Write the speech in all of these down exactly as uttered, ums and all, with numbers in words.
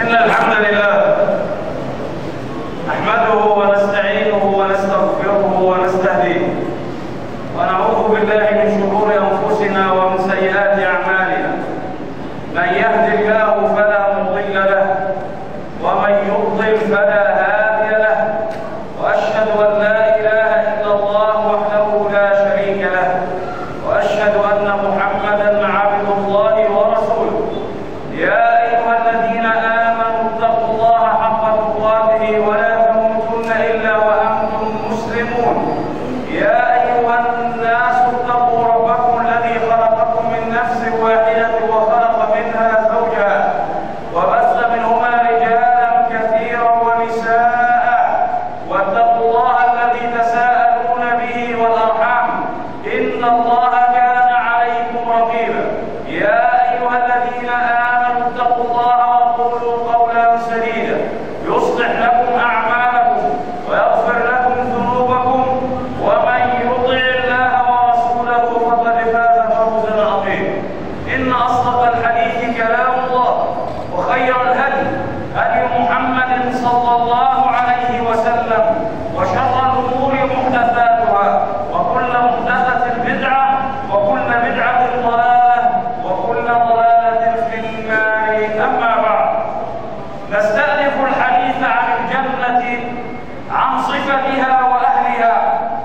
إن الحمد لله نحمده ونستعينه ونستغفره ونستهديه ونعوذ بالله من شرور أنفسنا ومن سيئات أعمالنا. من يهد الله فلا مضل له ومن يضلل فلا هادي له، وأشهد أن لا إله إلا الله وحده لا شريك له، وأشهد أن محمدا عبد الله ورسوله. يا أيها الذين آمنوا اتقوا الله حق تقاته ولا تموتن إلا وأنتم مسلمون. يا أيها الناس اتقوا ربكم الذي خلقكم من نفس واحدة وخلق منها زوجها وبث منهما رجالا كثيرا ونساء، واتقوا الله الذي تساءلون به والأرحام إن الله كان عليكم رقيبا. يا أيها الذين آمنوا اتقوا الله وقولوا قولا سديدا يصلح لكم أعمالكم ويغفر لكم ذنوبكم، ومن يطع الله ورسوله فقد فاز فوزا عظيما. إن أصدق الحديث كلام الله، وخير الهدي هدي محمد صلى الله عليه وسلم، وشر الأمور محدثاتها، وكل محدثة بدعة، وكل بدعة ضلالة، وكل ضلالة في النار. أما بعد، نستأنف الحديث عن الجنة، عن صفتها وأهلها،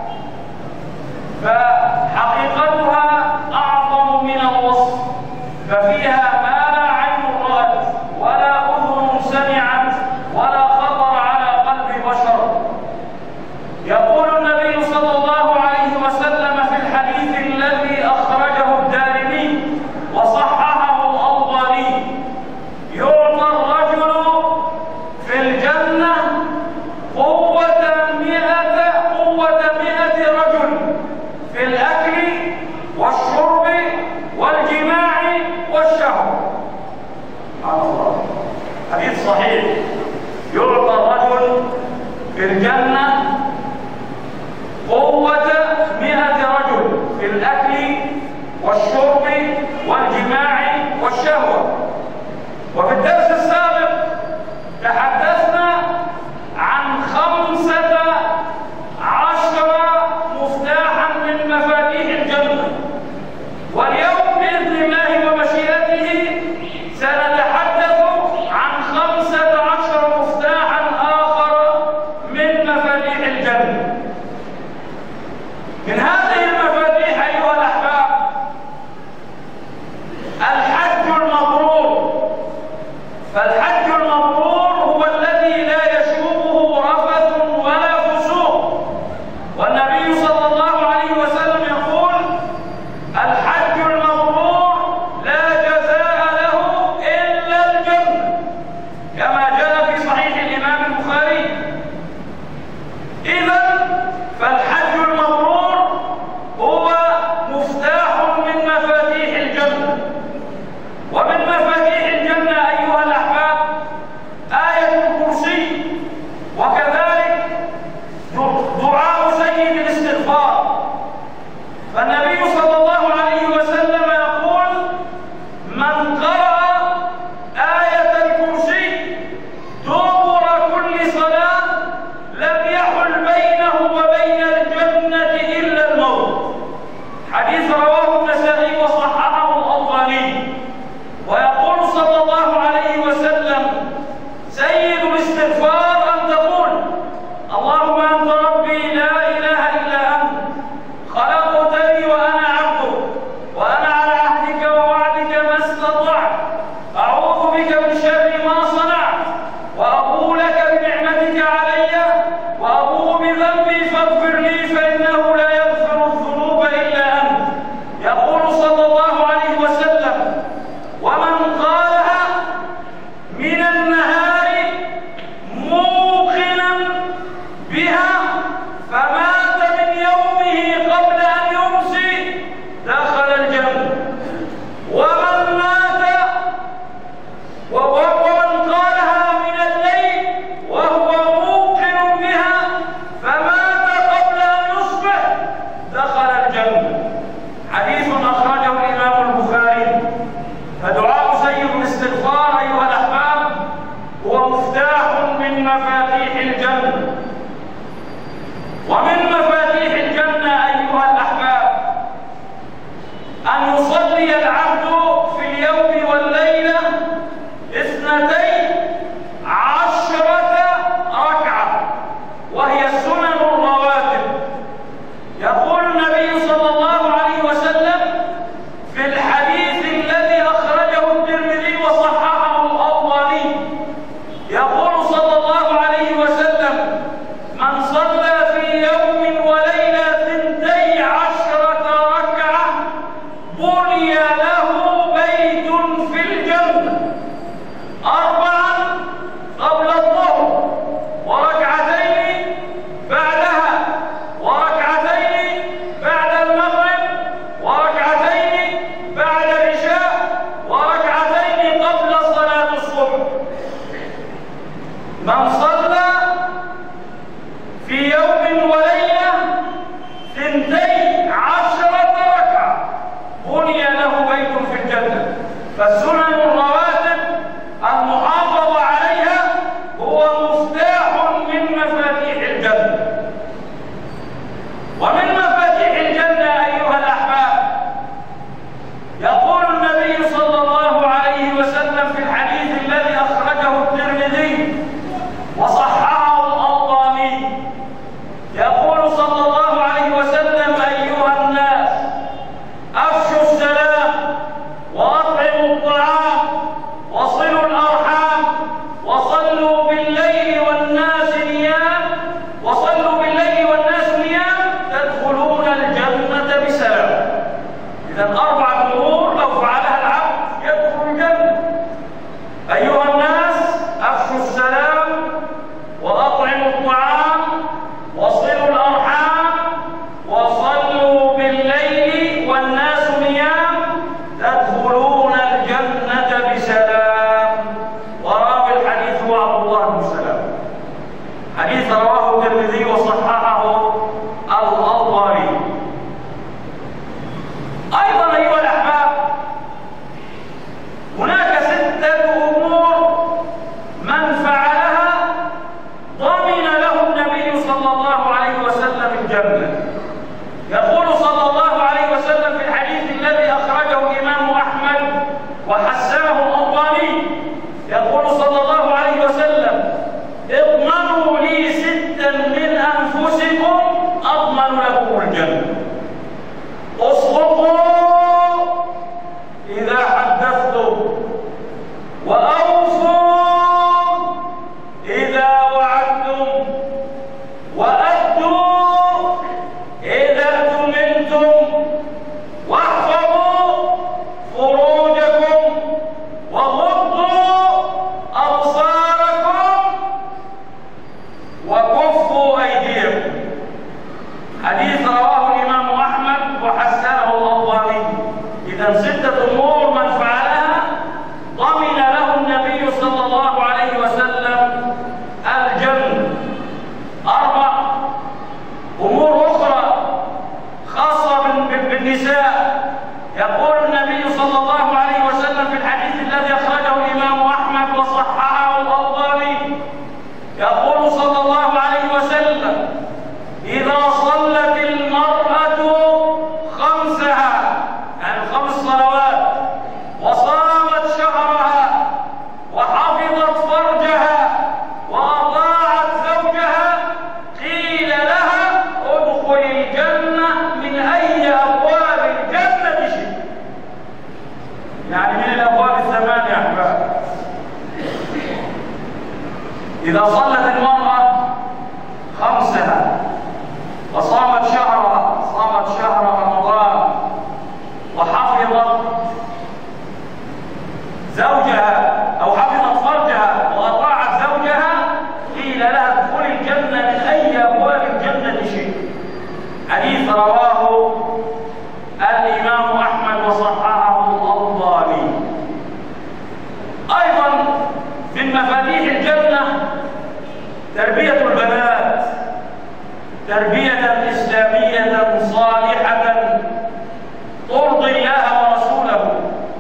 فحقيقتها أعظم من الوصف، ففيها ما لا عين رأت ولا أذن سمعت ولا خطر على قلب بشر. يقول النبي صلى الله عليه وسلم في الحديث الذي أخرجه الدارمي وصححه الألباني: يعطى الرجل في الجنة قوة مئة قوة مئة رجل في الأكل والشرب والجماع والشهوة. سبحان الله، حديث صحيح. يعطى الرجل في الجنة قوة مئة رجل في الأكل والشرب والجماع والشهوة. وفي الدرس السابق تحدثنا عن خمسة عشر مفتاحا من مفاتيح الجنة، واليوم بإذن الله ومشيئته سنتحدث عن خمسة عشر مفتاحا آخر من مفاتيح الجنة. من هذه المفاتيح أيها الأحباب الحج المبرور. فالحج المبرور هو الذي لا يشوبه رفث ولا فسوق، والنبي صلى الله عليه وسلم يقول: الحج المبرور لا جزاء له إلا الجنة، كما جاء في صحيح الإمام البخاري. إذن فالحج المبرور هو مفتاح من مفاتيح الجنة. ومن مفاتيح الجنة أيها الأحباب آية الكرسي، وكذلك دعاء سيد الاستغفار. فالنبي صلى الله عليه وسلم يقول: من قرأ آية الكرسي دبر كل صلاة لم يحل بينه وبين الجنة إلا الموت. حديث رواه النسائي وصححه الألباني. ويقول صلى الله عليه وسلم: سيد الاستغفار أن تقول: اللهم أنت ربي لا إله إلا أنت، خلقتني وأنا عبدك، وأنا على عهدك ووعدك ما استطعت، أعوذ بك من شر ما صنعت، وأبوء لك بنعمتك علي وأبوء بذنبي فاغفر لي فإنه لا يغفر الذنوب إلا أنت. يقول صلى الله عليه وسلم: ومن قالها من النهار موقنا بها فمات من يومه قبل أن يمسي دخل الجنة. ومن مات وهو إذا صلت المرأة خمسها وصامت شهرها صامت شهر رمضان وحفظت زوجها أو حفظت فرجها وأطاعت زوجها قيل لها ادخلي الجنة من أي أبواب الجنة شئت. حديث رواه الإمام أحمد وصححه الألباني. أيضا من مفاتيح الجنة تربية البنات تربية إسلامية صالحة ترضي الله ورسوله.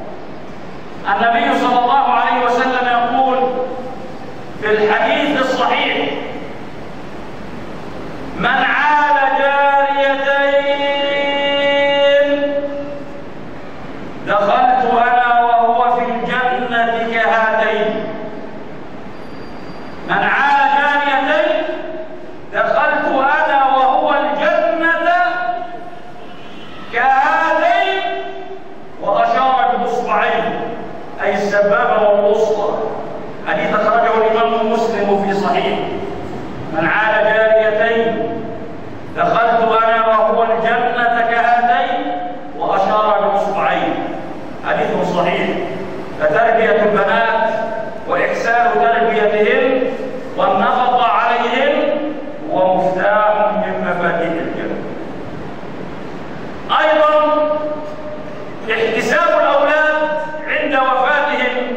النبي صلى الله عليه وسلم يقول في الحديث الصحيح: من عال جاريتين دخلت أنا وهو في الجنة كهاتين. من عال جاريتين دخلت أنا وهو الجنة كهاتين، وأشار بإصبعين أي السبابة والوسطى. حديث أخرجه الإمام مسلم في صحيح. من عال جاريتين دخلت أنا وهو الجنة كهاتين، وأشار بإصبعين. حديث صحيح. فتربية البنات وإحسان تربيتهن والنفقة عليهن هو مفتاح من مفاتيح الجنة. أيضا احتساب الأولاد عند وفاتهم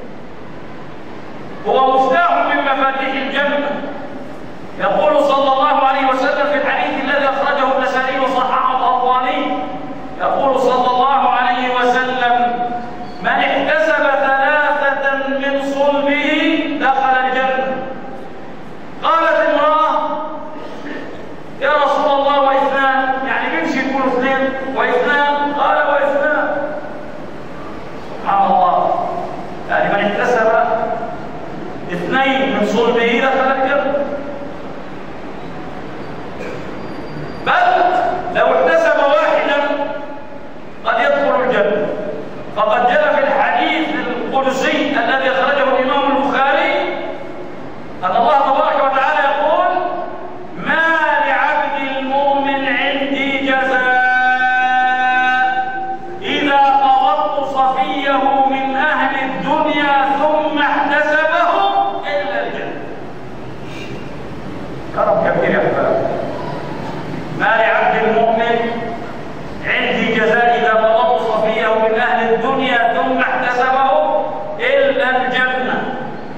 هو مفتاح من مفاتيح الجنة. يقول صلى الله عليه وسلم في الحديث الذي أخرجه النسائي وصححه الألباني، يقول صلى الله عليه وسلم: من احتسب ثلاثة من صلبه دخل الجنة. قالت امرأة: يا رسول الله واثنان؟ يعني بيمشي يكون اثنين واثنان؟ قال: واثنان. سبحان الله، يعني من احتسب اثنين من صلبه دخل الجنة. بل لو احتسب واحدا قد يدخل الجنة. فقد جاء في الحديث القدسي الذي أخرجه الإمام البخاري أن الله تبارك وتعالى يقول: ما لعبد المؤمن عندي جزاء إذا قبضت صفيه من أهل الدنيا ثم احتسبه إلا الجنة. كرم كبير يا أحباب. ما لعبد المؤمن عندي جزاء إذا قبضت صفيه من أهل الدنيا ثم احتسبه إلا الجنة.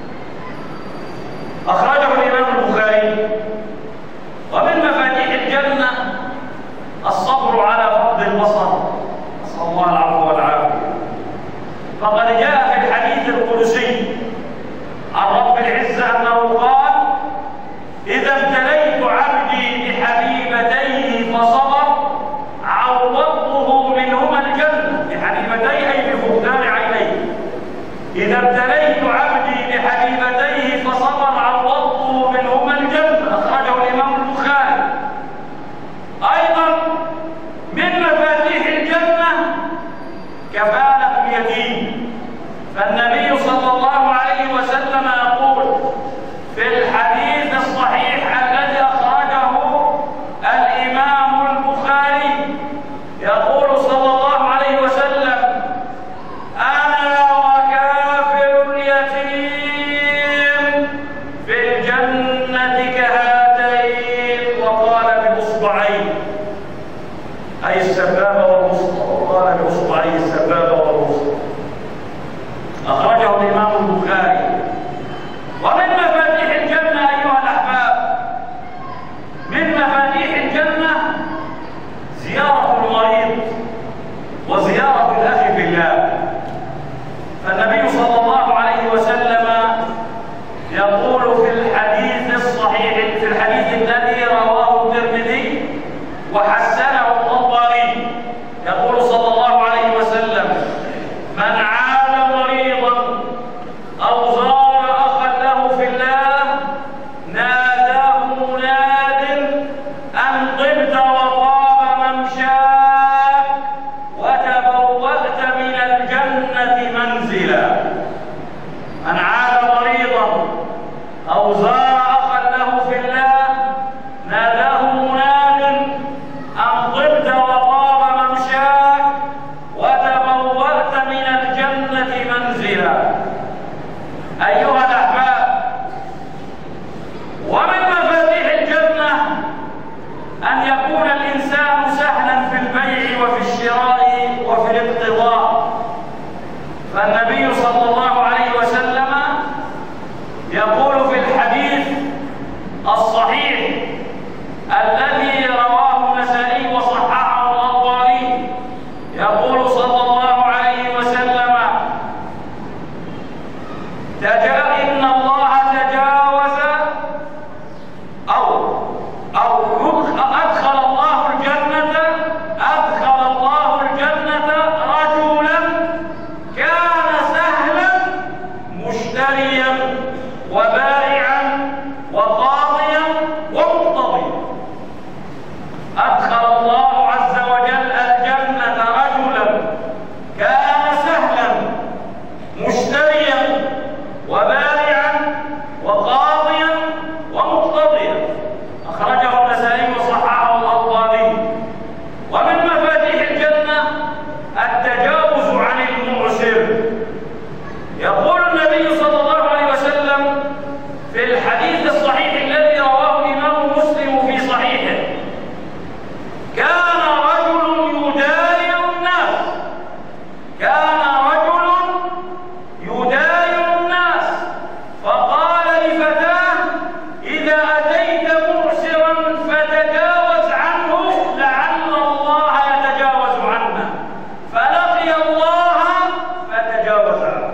أخرجه الإمام البخاري. ومن مفاتيح الجنة الصبر على فقد البصر، نسأل الله العفو والعافية. فقد جاء في الحديث القدسي عن رب العزة أنه قال: إذا ابتليت عبدي بحبيبتيه فصبر عوضته منهما الجنة. بحبيبتيه أي بفقدان عينيه. إذا ابتليت عبدي بحبيبتيه فصبر عوضته منهما الجنة. أخرجه الإمام البخاري. أيضا من مفاتيح الجنة كفالة اليتيم. فالنبي صلى الله عليه وسلم يقول في الحديث الصحيح الذي أخرجه الإمام البخاري، يقول صلى الله عليه وسلم: أنا وكافل اليتيم في الجنة كهاتين، وقال بإصبعين أي السبابة والوسطى، وقال بإصبعين السبابة والوسطى. أخرجه الإمام البخاري. أيها الأحباب، ومن مفاتيح الجنة أن يكون الإنسان سهلا في البيع وفي الشراء وفي الاقتضاء. فالنبي صلى الله عليه وسلم يقول في الحديث الصحيح الذي رواه النسائي وصححه الألباني، يقول صلى الله عليه وسلم: إن الله تجاوز أو أو أدخل الله الجنة أدخل الله الجنة رجلا كان سهلا مشتريا وبائعا وقاضيا ومقتضيا. أدخل الله عز وجل الجنة رجلا كان سهلا مشتريا وبائعا وقاضيا ومقتضيا. أخرجه النسائي وصححه الألباني. ومن مفاتيح الجنة التجاوز عن المعسر. يقول النبي صلى الله عليه وسلم في الحديث الصحيح الذي رواه الإمام مسلم في صحيحه: كان رجل يداين الناس كان رجل يداين الناس فقال لفتاه: إذا أتيت معسرا فتجاوز عنه لعل الله يتجاوز عنا. فلقي الله فتجاوز عنه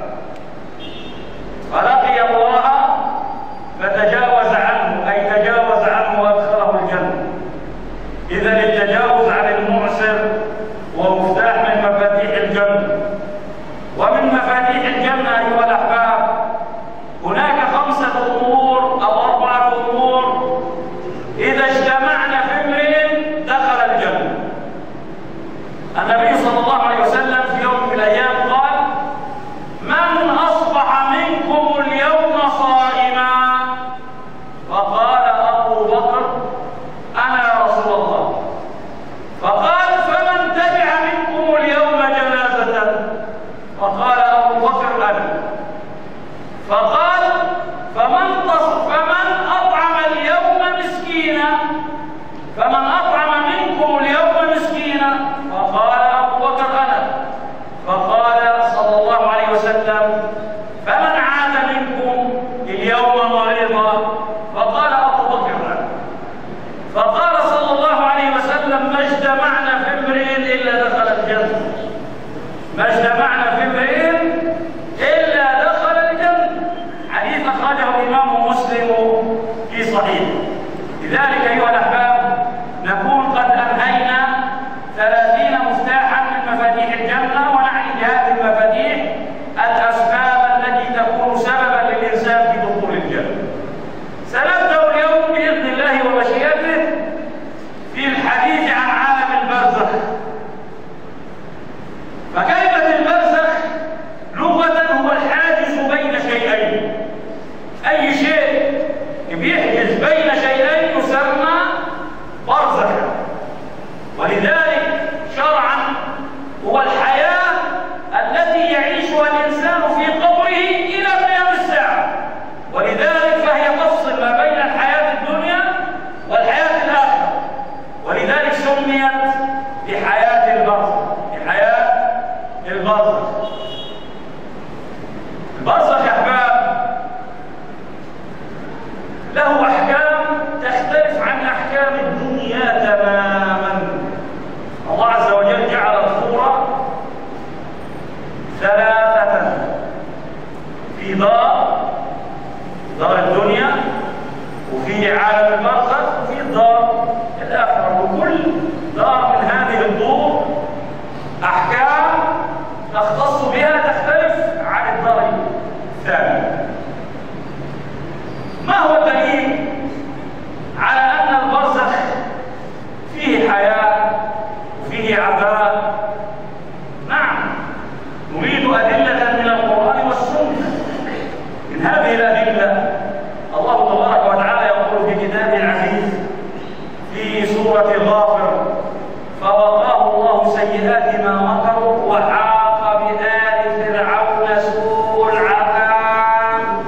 فلقي الله فتجاوز عنه أي تجاوز عنه وأدخله الجنة. إذن التجاوز عن المعسر هو مفتاح من مفاتيح الجنة. ومن مفاتيح الجنة أيها الأحباب هناك خمسة أمور أو أربعة أمور إذا اجتمعنا في امرئ دخل الجنة. النبي صلى الله عليه وسلم في يوم من الأيام قال: من أصبح منكم اليوم صائما؟ فقال أبو بكر: أنا يا رسول الله. فقال: فمن تبع منكم اليوم جنازة؟ فقال أبو بكر: أنا. فقال: فمن فمن أطعم اليوم مسكينا؟ فمن أطعم منكم اليوم مسكينا؟ فقال أبو بكر: أنا. فقال صلى الله عليه وسلم: فمن عاد منكم اليوم مريضا؟ فقال أبو بكر: أنا. فقال صلى الله عليه وسلم: ما اجتمعنا في امرئ إلا دخل الجنة. ما اجتمعنا في امرئ إلا دخل الجنة. حديث أخرجه الإمام مسلم في صحيحه. لذلك أيها الأحباب نكون قد أنهينا ثلاثين مفتاحا من مفاتيح الجنة، ونعني بهذه المفاتيح الأسباب التي تكون سببا للإنسان في دخول الجنة. سنبدأ اليوم بإذن الله ومشيئته في الحديث عن عالم البرزخ. فكلمة البرزخ لغة هو الحاجز بين شيئين. أي شيء بيحجز بين شيئين يسمى برزخا. ولذلك شرعا هو الحياة التي يعيشها الإنسان في قبره إلى قيام الساعة. ولذلك فهي تفصل ما بين الحياة الدنيا والحياة الآخرة. ولذلك سميت بحياة البرزخ بحياة البرزخ. البرزخ يا أحباب له أحكام تختلف عن أحكام الدنيا تماما. الله عز وجل جعل الصورة ثلاثة: في دار دار الدنيا، وفي عالم البرزخ، وفي دار الآخرة. وكل دار من هذه الدور أحكام تختص بها تختلف عن الدار الثاني. ما هو الدليل على أن البرزخ فيه حياة وفيه عذاب؟ نعم، نريد أدلة من القرآن والسنة. من هذه الأدلة الله تبارك وتعالى يقول في كتابه العزيز في سورة غافر: فوقاه الله سيئات ما مكروا وحاق بآل فرعون سوء العذاب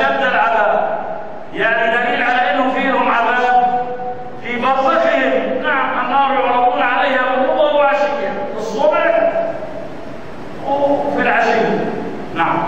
أشد العذاب، يعني دليل على أنه فيهم عذاب في برزخهم. نعم، النار يعرضون عليها غدوا وعشيا، في الصبح وفي العشي. نعم.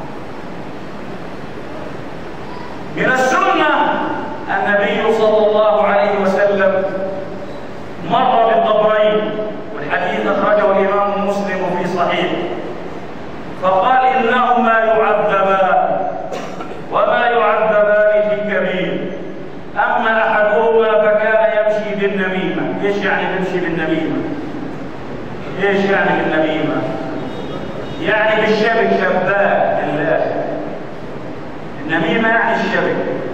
من السنة النبي صلى الله عليه وسلم مر بالقبرين، والحديث أخرجه الإمام مسلم في صحيح، فقال إنهما يعذبان وما يعذبان في كبير، أما أحدهما فكان يمشي بالنميمة. إيش يعني يمشي بالنميمة؟ إيش يعني بالنميمة؟ يعني بالشبك، شباك الله. النميمة يعني الشبك،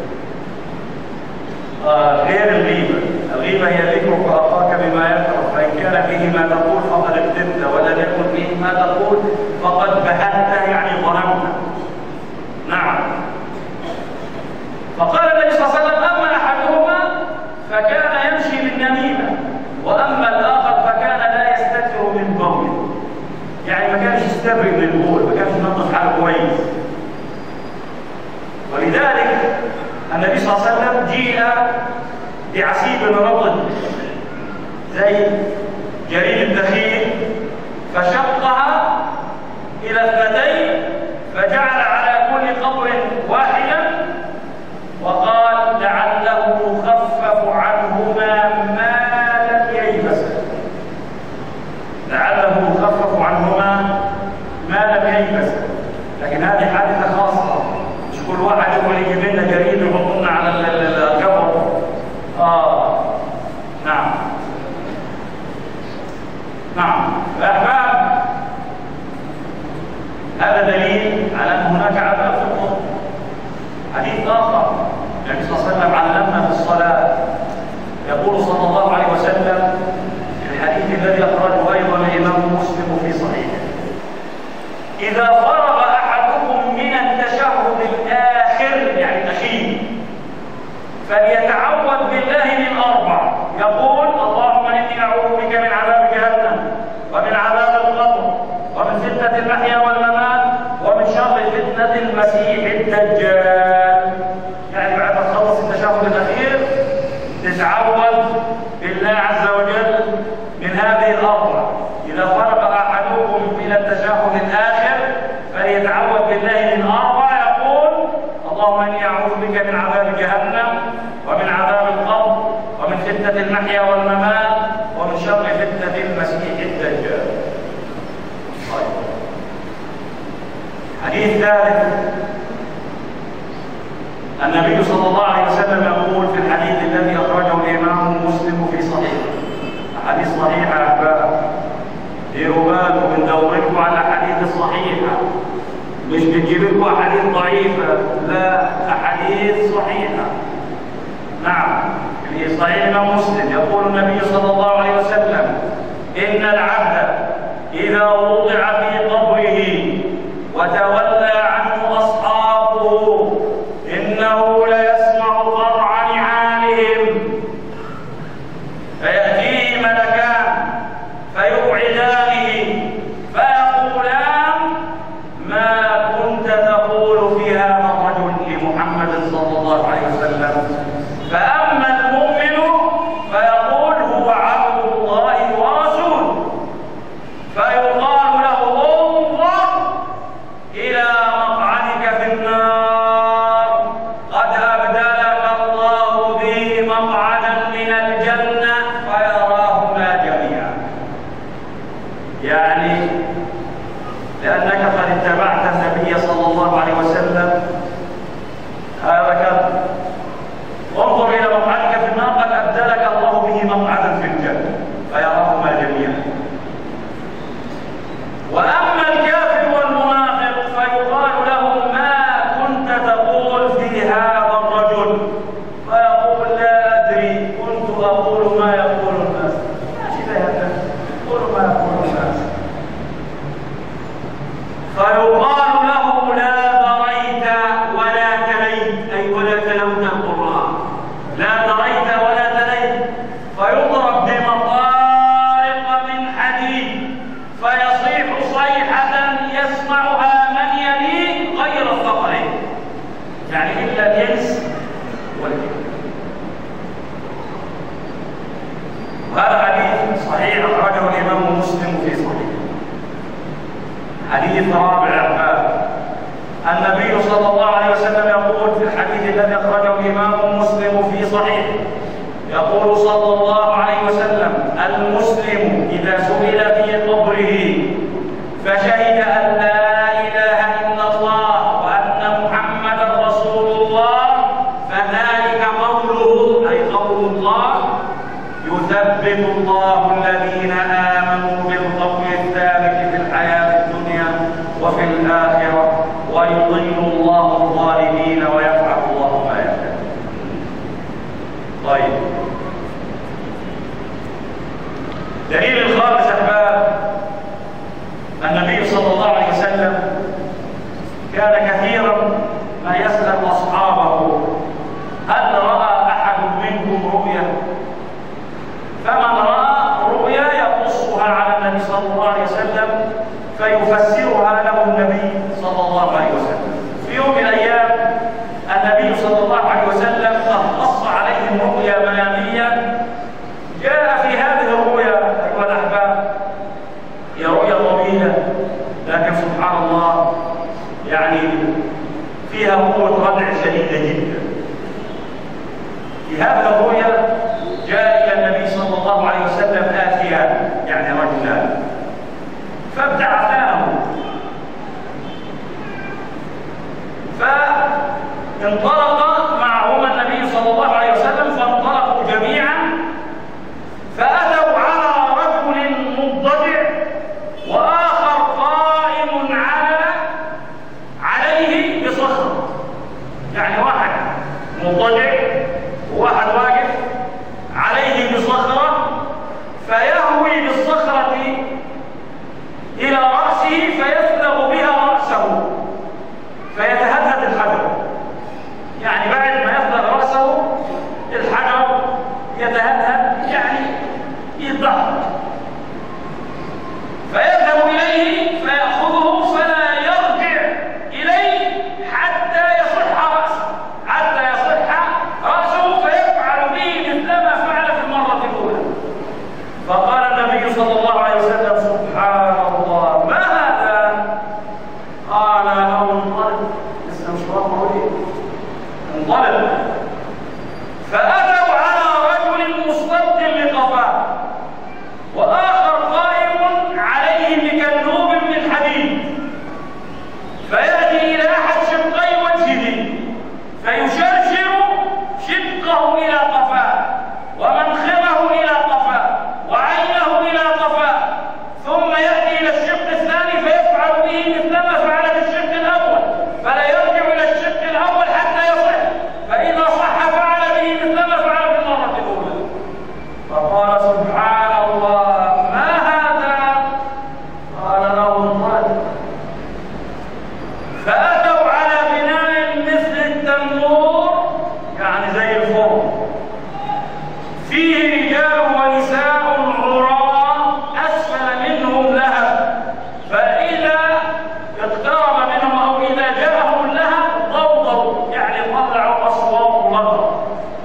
آه غير الغيبة. الغيبة هي ذكرك أخاك بما يكره، فإن كان فيه ما تقول فقد اكذبت، ولم يكن فيه ما تقول فقد بهت، يعني ظلمت. نعم. فقال النبي صلى الله عليه وسلم أما أحدهما فكان يمشي بالنميمة، وأما الآخر فكان لا يستتر من بوله، يعني ما كانش يستبرئ من البول، ما كانش ينظف حاله كويس. ولذلك النبي صلى الله عليه وسلم جيء بعسيب رطب زي جريد الدخيل، فشقها إلى اثنتين، فجعل على كل قبر واحدا، وقال لعله يخفف عنهما ما لم ييبسا، لعله يخفف عنهما ما لم ييبسا. لكن هذه حادثة خاصة، مش كل واحد يقول يجيب لنا جريد ويحطنا على القبر. آه نعم نعم. فأحباب، هذا دليل على أن هناك عذاب في القبر. حديث آخر النبي صلى الله عليه وسلم علمنا في الصلاة، يقول صلى الله عليه وسلم في الحديث الذي أخرجه أيضا الإمام مسلم في صحيحه: إذا فرغ أحدكم من التشهد الآخر، يعني الأخير، فليتعوذ بالله من أربع، يقول: اللهم إني أعوذ بك من عذاب جهنم، ومن عذاب القبر، ومن فتنة المحيا والممات، ومن شر فتنة المسيح الدجال. يعني بعد ما تخلص التشهد الأخير تتعوذ بالله عز وجل من هذه الأربع. إذا فرغ أحدكم من التشهد الآخر فليتعوذ بالله من أربع، يقول: اللهم إني أعوذ بك من عذاب جهنم، ومن عذاب القبر، ومن فتنة المحيا والممات، ومن شر فتنة المسيح الدجال. طيب. حديث ثالث، النبي صلى الله عليه وسلم يقول في الحديث الذي أخرجه الإمام مسلم في صحيحه، أحاديث صحيحة يا أحباب، ديروا بالكم من دوركم على الأحاديث الصحيحة، مش بتجيب لكم أحاديث ضعيفة، لا، أحاديث صحيحة. نعم. في صحيح الإمام مسلم يقول النبي صلى الله عليه وسلم: إن العبد إذا وضع في قبره وتولى عنه أصحابه إنه ليسمع قرع نعالهم، فيأتيه ملكان فيقعدانه فيقولان: ما كنت تقول في هذا الرجل، لمحمد صلى الله عليه وسلم. فأما المؤمن فيقول: هو عبد الله ورسوله، يعني إلا الإنس والجن. وهذا حديث صحيح أخرجه الإمام مسلم في صحيحه. حديث رابع الباب، النبي صلى الله عليه وسلم يقول في الحديث الذي أخرجه الإمام مسلم في صحيحه، يقول صلى الله عليه وسلم: المسلم إذا سئل في قبره فشهد أن لا إله إلا الله وأن محمدا رسول الله فذلك قوله، أي قول الله: يثبت الله الذين آمنوا بالقول الثابت في الحياة الدنيا وفي الآخرة ويضل الله الظالمين ويفعل الله ما يشاء. طيب، دليل الخامس أحباب، النبي صلى الله عليه وسلم كان كثيرا ما يسأل أصحابه: هل رأى أحد منكم رؤيا؟ فمن رأى رؤيا يقصها على النبي صلى الله عليه وسلم فيفسرها له النبي صلى الله عليه وسلم. في يوم من الأيام النبي صلى الله عليه وسلم قد قص عليهم رؤيا منامية. جاء في هذه الرؤيا أيها الأحباب، هي رؤيا طويلة لكن سبحان الله يعني فيها قوة ردع شديدة جدا. في هذه الرؤيا جاء إلى النبي صلى الله عليه وسلم آتيان، يعني رجلان، فابتعثاه، فانطلق معهما النبي صلى الله عليه وسلم، فانطلقوا جميعا فأتوا على رجل مضطجع وآخر قائم على عليه بصخرة، يعني واحد مضطجع وواحد واقف عليه بصخرة، فيهوي بالصخرة إلى رأسه فيثلغ بها رأسه فيتهدد الحجر. يعني بعد ما يثلغ رأسه الحجر يتهدد، يعني يضحك، فيذهب إليه فيأخذه فلا يرجع إليه حتى يصح رأسه حتى يصح رأسه فيفعل به مثل ما فعل في المرة الأولى. فقال النبي صلى الله عليه وسلم: سبحان الله، ما هذا؟ قال له: انطلق، لسه مش واضح، انطلق. فأتوا على رجل مستبدل لقفاه وآخر قائم عليه بكلوب من حديد، فيأتي إلى أحد شقي وجهه فيشرشر شقه إلى قفاه ومنخره إلى قفاه وعينه إلى قفاه، ثم يأتي إلى الشق الثاني فيفعل به مثل ما فعل في الشق الأول، فلا يرجع إلى الشق الأول حتى يصح، فإذا صح فعل به مثل ما فعل في المرة الأولى. فقال: سبحان الله، ما هذا؟ قال له: انطلق. فأتوا على بناء مثل التنور، يعني زي الفرن، فيه رجال ونساء عراة أسفل منهم لهب، فإذا اقترب منهم أو إذا جاءهم اللهب ضوضوا، يعني طلعوا أصوات لغط.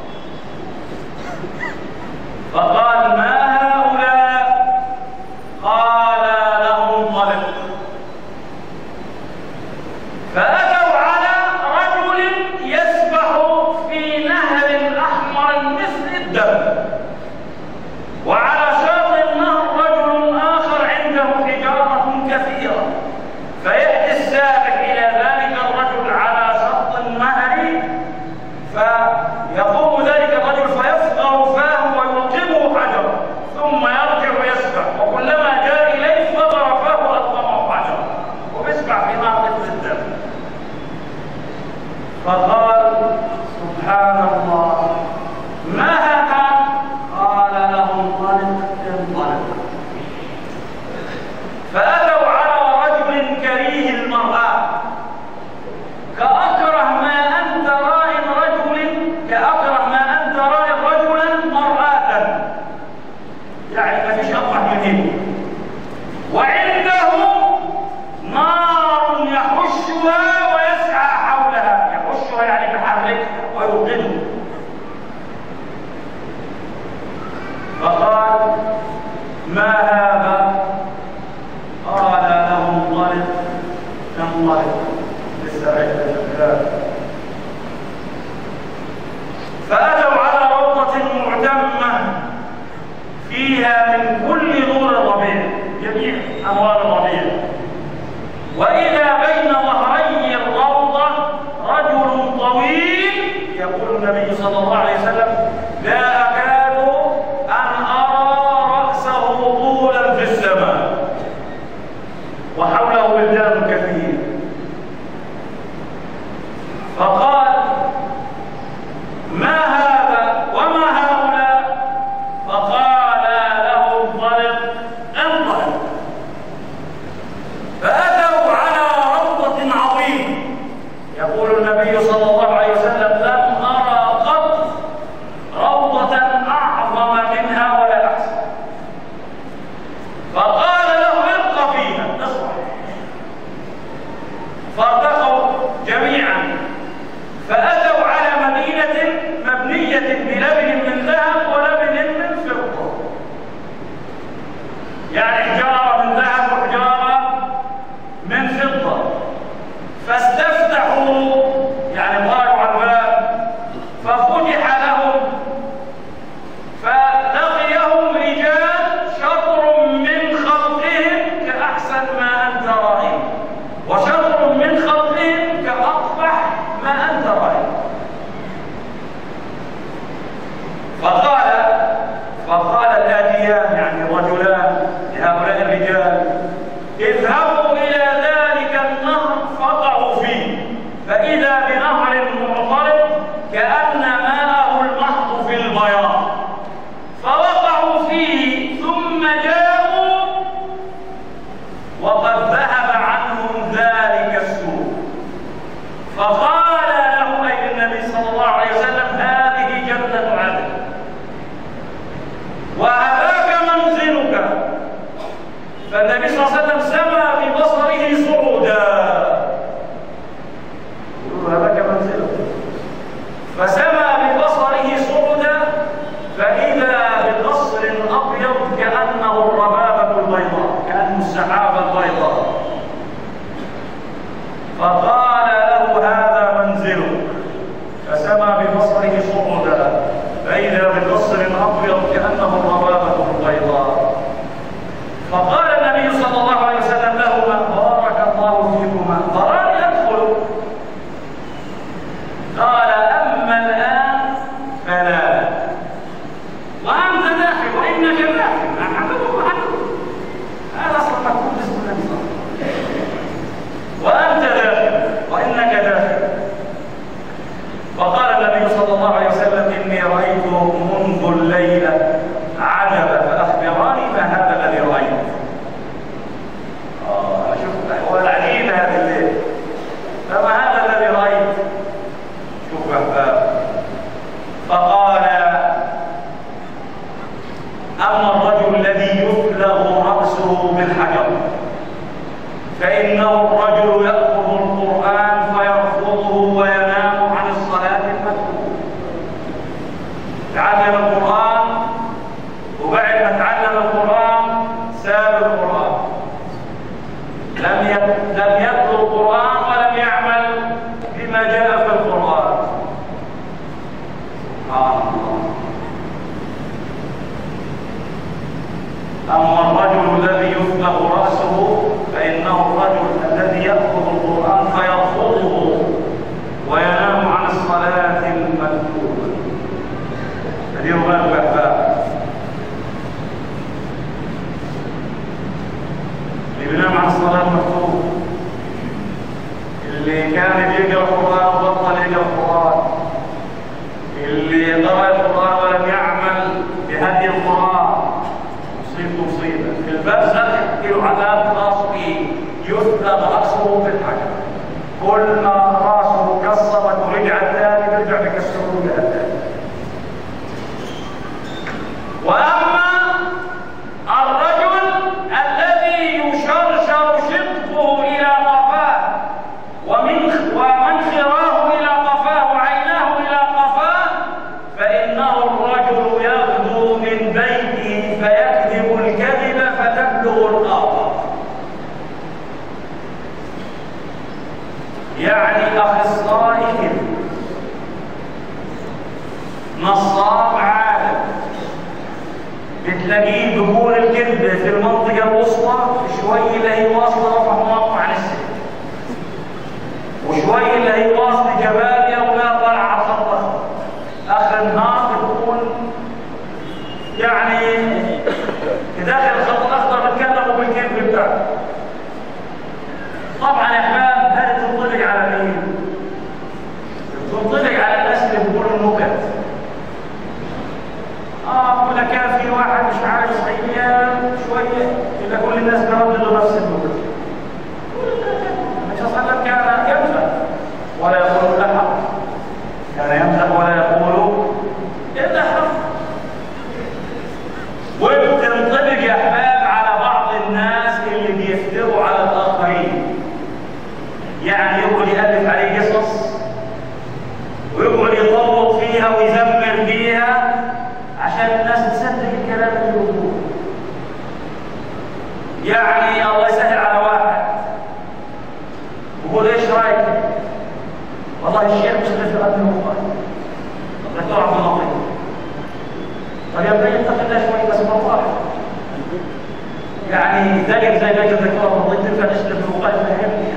فقال: ما هؤلاء؟ قال له: انطلق. فأتوا على رجل يسبح في نهر أحمر مثل الدم، وعلى شاطئ النهر رجل آخر عنده حجارة كثيرة، فيأتي السابح إلى ذلك الرجل على شط النهر، فيقوم ذلك الرجل فيفقر فاه ويلقمه حجرا، ثم يرجع يسبح، وكلما جاء إليه فقر فاه وألقمه حجرا، ويسبح في نهر مثل الدم. فقال: سبحان الله، ما هذا؟ قال له: انطلق انطلق. فأتوا على رجل كريه المرآة، كأكره ما أن ترى رجل كأكره ما أن ترى رجلا مرآة، يعني ما فيش أقبح منه، وعنده نار يحشها ويسعى حولها، يحشها يعني يحركها ويوقده. فقال: ما هذا؟ قال له: انطلق انطلق للسعيد الجبال. فأتوا على روضة معتمة فيها من كل نور الربيع، جميع أنوار الربيع. وإذا بين ظهري الروضة رجل طويل، يقول النبي صلى الله عليه وسلم: لا أكاد أن أرى رأسه طولا في السماء، وحوله ولدان كثير. فقال: ما هذا وما هؤلاء؟ فقال له: انطلق انطلق. فأتوا على روضة عظيمة، يقول النبي صلى الله عليه وسلم: لم أرى قط روضة أعظم منها ولا أحسن. فقال له: ابق فيها اصبح. فارتقوا جميعا، فأتوا على مدينة مبنية بلبن من ذهب ولبن من فضة، يعني حجارة من ذهب وحجارة من فضة. فاستفتحوا، يعني طاروا على الباب، ففتح لهم، فلقيهم رجال شطر من خلقهم كأحسن ما أنت رأيت، وشطر من خلقهم كأقبح ما أنت رأيت. فقال فقال الآتيان، يعني رجلان لهؤلاء الرجال: اذهبوا إلى ذلك النهر فقعوا فيه، فإذا بنهر معترض كأن ماءه المحض في البياض. فوقعوا فيه ثم جاءوا وقد ذهب عنهم ذلك السوء. فقال له أي النبي صلى الله عليه وسلم: هذه جنة عدن وهذاك منزلك. فالنبي صلى الله عليه وسلم سمى ببصره صعودا، يقول: هذاك منزلك. فسمى ببصره صعودا، فإذا بقصر أبيض كأنه الربابة البيضاء، كأنه السحابة البيضاء. فقال له: هذا منزلك. فسمى ببصره صعودا، فإذا بقصر أبيض كأنه الربابة البيضاء. فقال النبي صلى الله عليه وسلم لهما: بارك الله فيكما، تراني أدخل؟ قال: أما الآن فلا، وأنت داخل وإنك داخل. أحبه أحبه، هذا أصلا مكتوب باسم النبي صلى الله عليه وسلم، وأنت داخل وإنك داخل. فقال النبي صلى الله عليه وسلم: إني رأيت منذ الليلة عجبا، فأخبراني ما هذا الذي رأيت. آه شوف، هو العجيب هذه الليلة، فما هذا الذي رأيت؟ شوف أحباب. فقال: أما الرجل الذي يفلغ رأسه بالحجر فإنه الرجل يأخذ القرآن فيرفضه وينام عن الصلاة المكتوبة. تعلم القرآن، وبعد ما تعلم القرآن ساب القرآن، لم لم يتلو القرآن ولم يعمل بما جاء في القرآن. سبحان الله. أما الرجل الذي يفلغ رأسه فإنه الرجل الذي يأخذ القرآن فيرفضه وينام عن الصلاة المكتوبة. هذه رغبة أحباب. اللي بينام عن الصلاة المكتوبة، اللي كان بيقرأ القرآن وبطل يقرأ القرآن، اللي قرأ القرآن ولم يعمل بهدي القرآن، مصيبة مصيبة. في البرزخ يحكي له عذاب خاص به، يفلغ رأسه بالحجر، كل ما رأسه كسرت ورجع الثاني بيرجع بكسره لها الثاني. وأما الرجل الذي يشرشر شقه إلى قفاه ومن نصاب عالم بتلاقيه بيقول الكذبة في المنطقة الوسطى، شوية اللي هي واصلة رفح موقع عن السن، وشوية اللي هي واصلة جباليا ولا طالعة على الخط. آخر النهار بتكون يعني في داخل الخط الأخضر بتكلموا بالكذب بتاعه. طبعا يا احباب هذه تنطبق على مين؟ تنطبق على الناس اللي بيقولوا النكت. اه ولا كان في واحد مش عارف صعيديان شويه يبقى كل الناس بيرددوا نفس النكت. النبي صلى الله عليه وسلم كان يمزح ولا يقول الا حق. كان يمزح ولا يقول الا حق. وبتنطبق يا احباب على بعض الناس اللي بيفتروا على الاخرين. يعني يقعد يألف عليه قصص ويقعد يطور فيها ويزمر فيها عشان الناس تصدق الكلام اللي بيقوله. يعني الله يسهل على واحد يقول ايش رايك؟ والله الشيخ مش قادر يقدم والله. طب دكتور عبد اللطيف، طب يا ابني اتق الله شوي بس بالراحه. يعني زيك زي ما قلت دكتور عبد اللطيف تنفع تشتغل في الوقايه فهمني.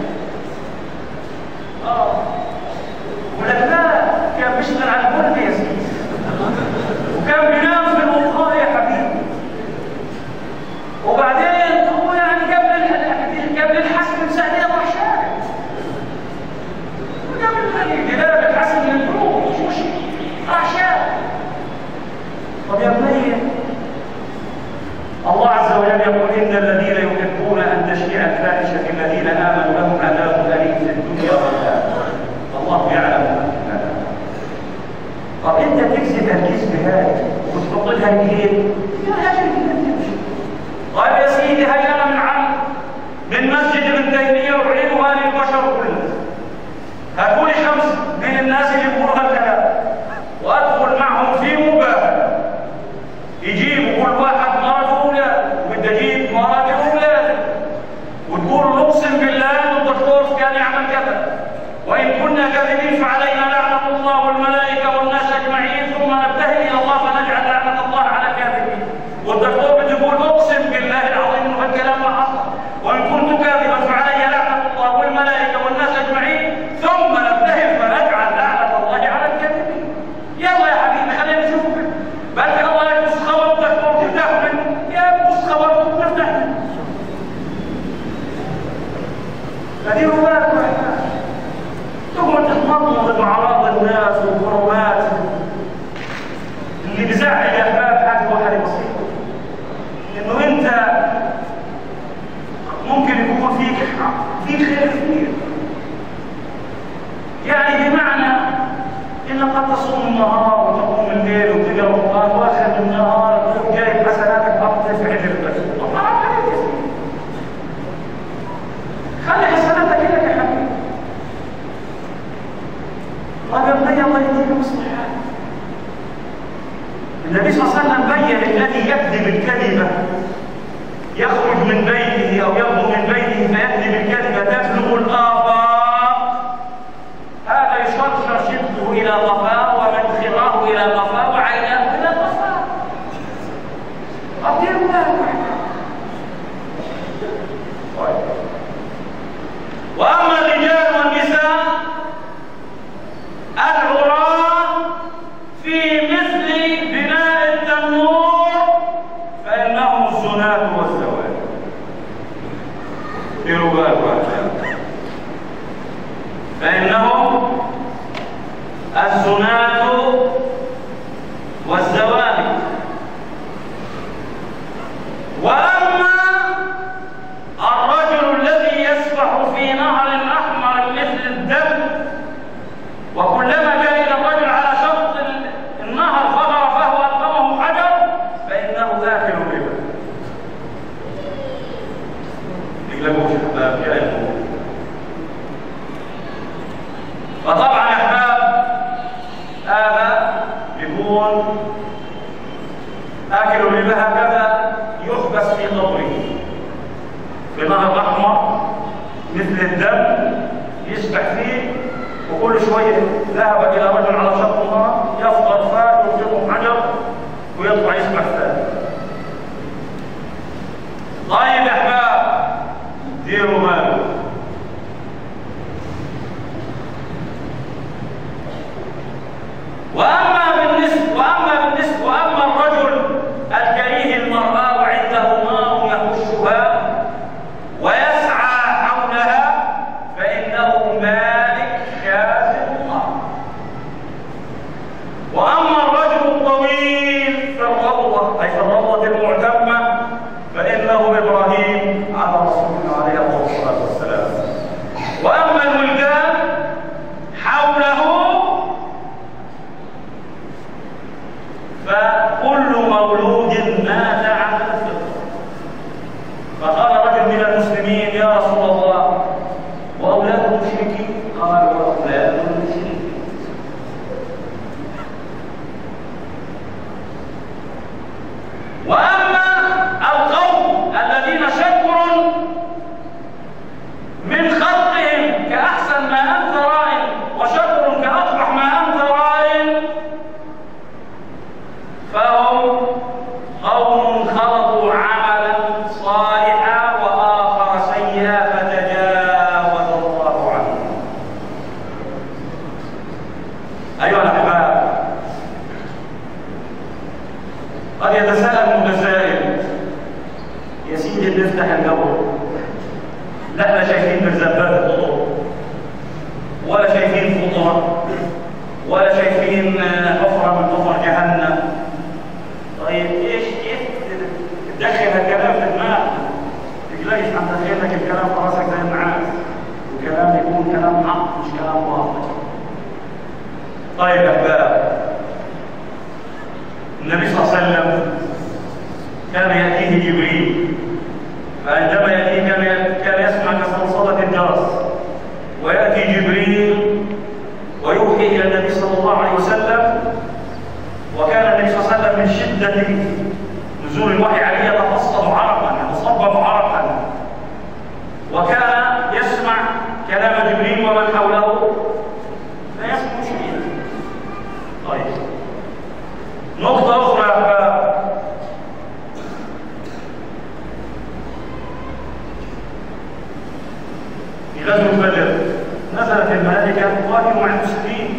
اه ولكن لا كان بيشتغل على البرد يا سيدي وكان بينام في الوقايه يا حبيبي. وبعدين هو يعني قبل قبل الحسم بساعتين راح شارع وقبل الجلاب الحسم من البروق مش مشكله راح شارع. طب يا بني الله عز وجل يقول ان الذين يحبون ان تشيع الفاحشه في الذين امنوا لهم عذاب اليم في الدنيا والاخره الله يعلم. طب انت تكذب الكذب هذا وتفضلها منين؟ يا اجل تمشي. طيب يا سيدي هاي انا من عم من مسجد ابن تيميه وعلمها للبشر كلها. هاتوا لي خمس من الناس اللي يقولوا هالكلام وادخل معهم في مباهله. يجيبوا كل واحد مرته اولاد وبده اجيب مرته اولاد وتقول اقسم بالله الدكتور كان يعمل كذا وان كنا كاذبين فعلينا لعنه الله والملائكه والناس اجمعين ثم نبتهل الى الله فنجعل لعنه الله على الكاذبين. والدكتور بتقول اقسم بالله العظيم انه هالكلام ما حصل وان كنت كاذبا فعلي لعنه الله والملائكه والناس اجمعين ثم نبتهل فنجعل لعنه الله على الكاذبين. يلا يا حبيبي خلينا نشوف بلكي الله يبص خبر الدكتور تفتح منه يا بص خبر تفتح منه. هذه هو تقعد تتمضمض مع بعض الناس والكرومات اللي بزعل يا احباب حاجه واحده بسيطه انه انت ممكن يكون فيك فيك خير كثير. يعني بمعنى انك قد تصوم النهار وتقوم الليل وتقرا القران واخر النهار تروح جايب حسناتك حط في عجلتك. حرام عليك يا سيدي. خلي حسناتك لك يا حبيبي. طيب يا بني الله يديك مصلحة. النبي صلى الله عليه وسلم بين الذي يكذب الكذبة يخرج من بيته أو يبدو من بيته فيكذب الكذبة تبلغ الآفاق. هذا يشرشر شده إلى قفاه ومدخراه إلى قفاه وعيناه إلى قفاه. أطير الله. وأما الرجال والنساء العراة في مثل بناء التنور فإنهم الزناة والزوال. في رواية فإنهم الزناة والزوال. وأما الرجل الذي يسبح في نهر أحمر مثل الدم وكلما جاء إلى الرجل على شط النهر فغرفه وألقمه حجر فإنه آكل ربا. يقلبوش أحباب يا إخوة. فطبعا يا أحباب هذا يكون آكل الربا هكذا يحبس في قبره في نهر أحمر مثل الدم يسبح فيه وكل شوية ذهب إلى رجل على شط النهر يفطر فاته ويطلع يسمع ثاني. طيب يا احباب ديروا بالكم. واما بالنسبه واما بالنسبه واما الرجل الكريه المراه وعنده نار يخشها ويسعى حولها فانه مالك كاذب النار. واما الرجل الطويل في الروضه اي في الروضه المعتمه فانه ابراهيم على رسولنا عليه الصلاه والسلام. واما الولدان حوله فكل مولود مات على الفطره. فقال رجل من المسلمين يا رسول الله واولاد المشركين؟ قال واولاد المشركين. واما القوم الذين شكر من خلقهم كاحسن ما انت راء وشكر كاقبح ما انت راء فهم قوم خلطوا عملا صالحا واخر سيئا فتجاوز الله عنهم. ايها الاحباب قد يتساءل المتسائل يا سيدي نفتح القبر لا احنا شايفين مرزبات القطر ولا شايفين فطره ولا شايفين حفره من حفر جهنم. طيب ايش كيف تدخل هالكلام في دماغك؟ تلاقيش عم تدخل لك الكلام في راسك زي النعاس وكلام يكون كلام حق مش كلام باطل. طيب يا احباب النبي صلى الله عليه وسلم كان ياتيه جبريل فعندما ياتيه كان كان يسمع كصلصله الجرس وياتي جبريل ويوحي الى النبي صلى الله عليه وسلم. وكان النبي صلى الله عليه وسلم من شده نزول الوحي عليه يتفصل عرقا يتصبب عرقا وكان يسمع كلام جبريل ومن حوله لا يسمع شيئا. طيب نقطه اخرى يا احباب في غزوه بدر نزلت الملائكه تقاتل مع المسلمين.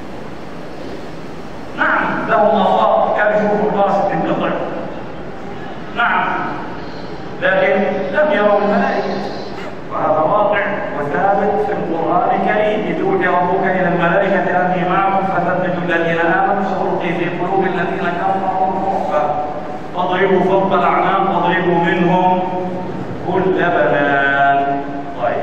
نعم لهم آفاق كانوا يشوفوا الراس تنقطع نعم لكن لم يروا الملائكة وهذا واقع وثابت في القرآن الكريم. إذ يوحي ربك إلى الملائكة أني معكم فثبتوا الذين آمنوا سألقي في قلوب الذين كفروا الرعب فاضربوا فوق الأعناق واضربوا منهم كل بنان. طيب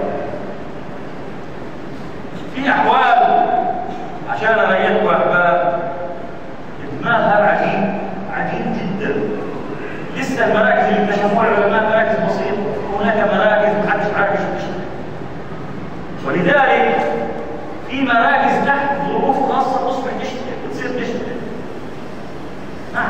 في أحوال عشان أريحكم يا أحباب دماغها عجيب عجيب جدا. لسه المراكز اللي اكتشفوها العلماء مراكز بسيطه، هناك مراكز محدش عارف يشوف. ولذلك في مراكز تحت ظروف خاصه تصبح تشتغل تصير تشتغل. نعم.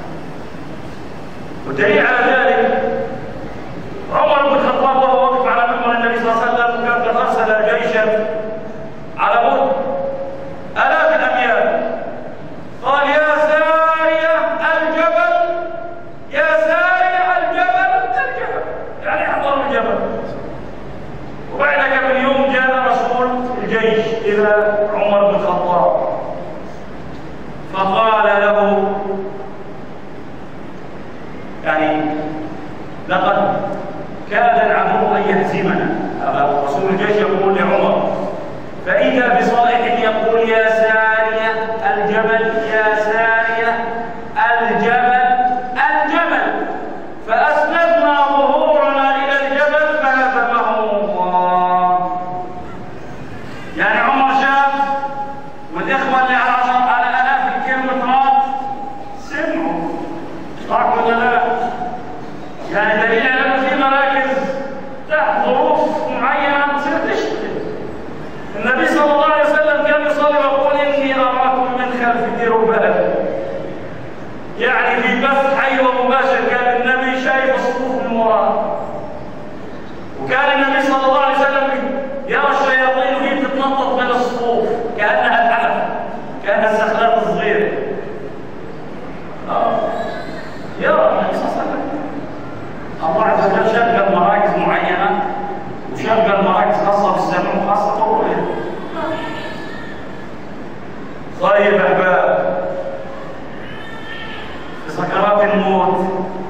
والدليل على ذلك عمر بن الخطاب وهو واقف على منبر النبي صلى الله عليه وسلم كان قد ارسل جيشا على بعد آلاف الأميال. قال يا سارية الجبل يا سارية الجبل الجبل يعني احضروا الجبل. وبعد كم يوم جاء رسول الجيش إلى عمر بن الخطاب فقال له يعني لقد كاد العدو أن يهزمنا. رسول الجيش يقول لعمر فإذا بصائح يقول يا سارية الجبل يا سارية الجبل الجبل فأسندنا ظهورنا إلى الجبل فهزمهم الله. يعني عمر شاف والإخوة اللي على عشر على آلاف الكيلومترات سمعوا صح ولا لا؟ يعني دليل على أنه في مراكز تحت ظروف معينة تصير تشتغل. النبي صلى الله عليه وسلم كان يصلي ويقول إني أراكم من خلف ديروا بالكم. يعني في بث حي ومباشر كان النبي شايف الصفوف من وراه. وكان النبي صلى الله عليه وسلم يرى الشياطين وهي تتنطط بين الصفوف كأنها الحلف كأنها السخلات الصغيرة. آه. طيب أحباب، في سكرات الموت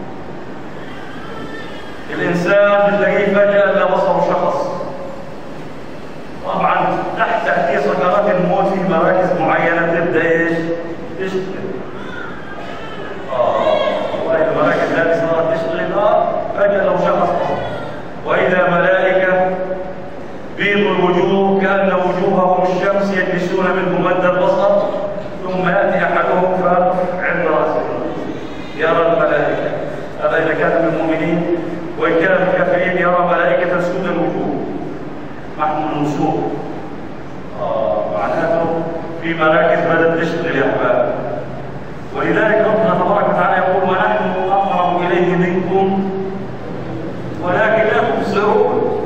الإنسان بتلاقيه فجأة إلا بصره شخص. طبعا تحت تأثير سكرات الموت في مراكز معينة تبدأ إيش؟ تشتغل. آه والله المراكز هذه صارت تشتغل آه فجأة لو شخص بصر. وإذا ملائكة بيض الوجوه كأن وجوههم الشمس يجلسون منه مد البصر، ثم يأتي أحدهم فيقف عند رأسه يرى الملائكة. هذا إذا كان من المؤمنين، وإن كان من الكافرين يرى ملائكة سود الوجوه محمول النسور. آه معناته في مراكز بدأت تشتغل يا أحباب. ولذلك ربنا تبارك وتعالى يقول: ونحن أقرب إليه منكم ولكن لا تبصرون.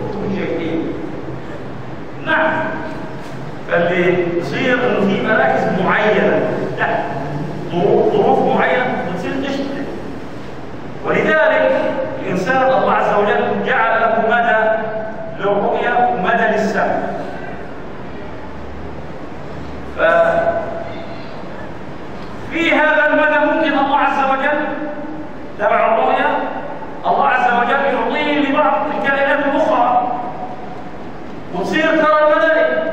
نعم، فاللي يصير انه في مراكز معينه تحت ظروف معينه بتصير تشتغل. ولذلك الانسان الله عز وجل جعل له مدى للرؤيه ومدى للسمع. ففي هذا المدى ممكن الله عز وجل تبع الرؤيه الله عز وجل يعطيه لبعض الكائنات الاخرى وتصير ترى الملائكة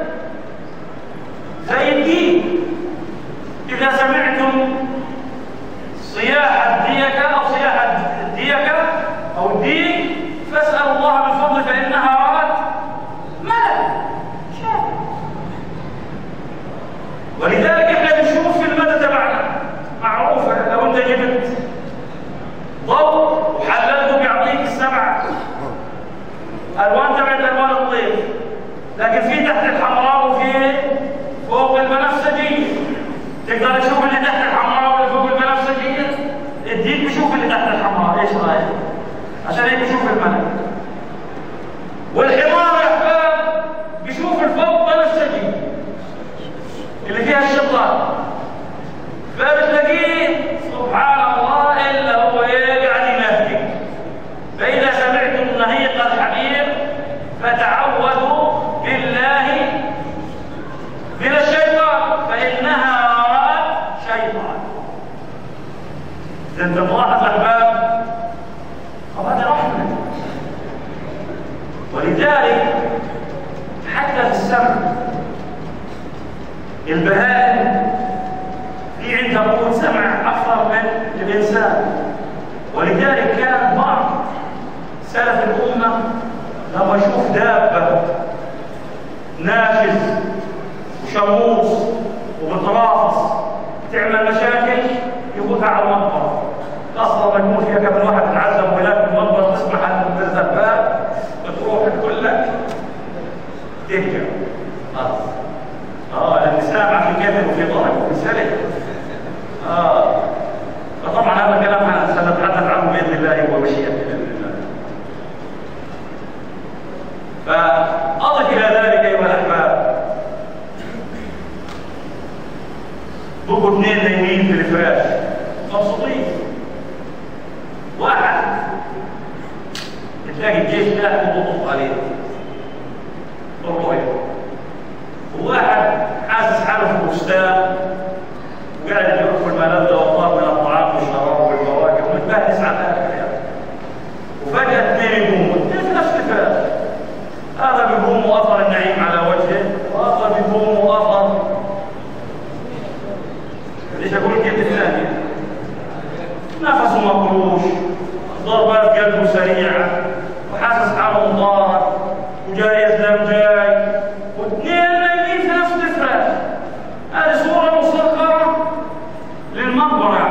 زي الديك. إذا سمعتم صياح الديكة أو صياح الديكة أو الديك فاسألوا الله من فضله فإنها رأت ملك شاف. ولذلك إحنا بنشوف في المدى تبعنا معروفة. لو أنت جبت ضوء وحللته بيعطيك السبع ألوان تبعت ألوان الطيف، لكن في تحت الحمراء وفي فوق البنفسجية. تقدر تشوف اللي تحت الحمراء واللي فوق البنفسجية. الديك بيشوف اللي تحت الحمراء، ايش رايك؟ عشان هيك بيشوف الملك. والحمار يا احباب بيشوف الفوق بنفسجي اللي فيها الشطار، فبتلاقيه سبحان الله الا هو ايه قاعد ينهج. فإذا سمعتم نهيق الحمير فتعوذوا بالله من الشيطان فإنها رأت شيطان. إذا أنت ملاحظ أحباب، هذه رحمة. ولذلك حتى في السمع البهائم في عندها قوة سمع أكثر من الإنسان. ولذلك كان بعض سلف الأمة لما يشوف دابة نافذ وشموس وبترافص تعمل مشاكل يفوتها على المقبرة، خاصة لما يكون فيها كم واحد تعذب هناك في المقبرة، تسمع عن تنزل الباب بتروح تقول لك تهجر خلاص. اه لأن سامع في كتف وفي ضرب وفي سلك. اه فطبعا هذا الكلام سنتحدث عنه بإذن الله ومشيئته بإذن الله. فأضف إلى ذلك أيها الأحباب، بقوا اثنين نايمين في الفراش مبسوطين. واحد تلاقي الجيش لا يضغط عليه بالرؤية، وواحد حاسس حاله في البستان وقاعد ياكل الملذ والطاب من الطعام والشراب والفواكه ومتبهدس على الاكل يعني. وفجأة اثنين يقوموا، اثنين في نفس الفراش. هذا بيقوم واثر النعيم على وجهه، وهذا بيقوم واثر ليش اقول كيف الثاني؟ نفسه مقروش، ضربات قلبه سريعة، وحاسس حاله مضار، وجاي يزلم جاي، واثنين نايمين في نفس الفراش. هذه صورة مصغرة للمقبرة.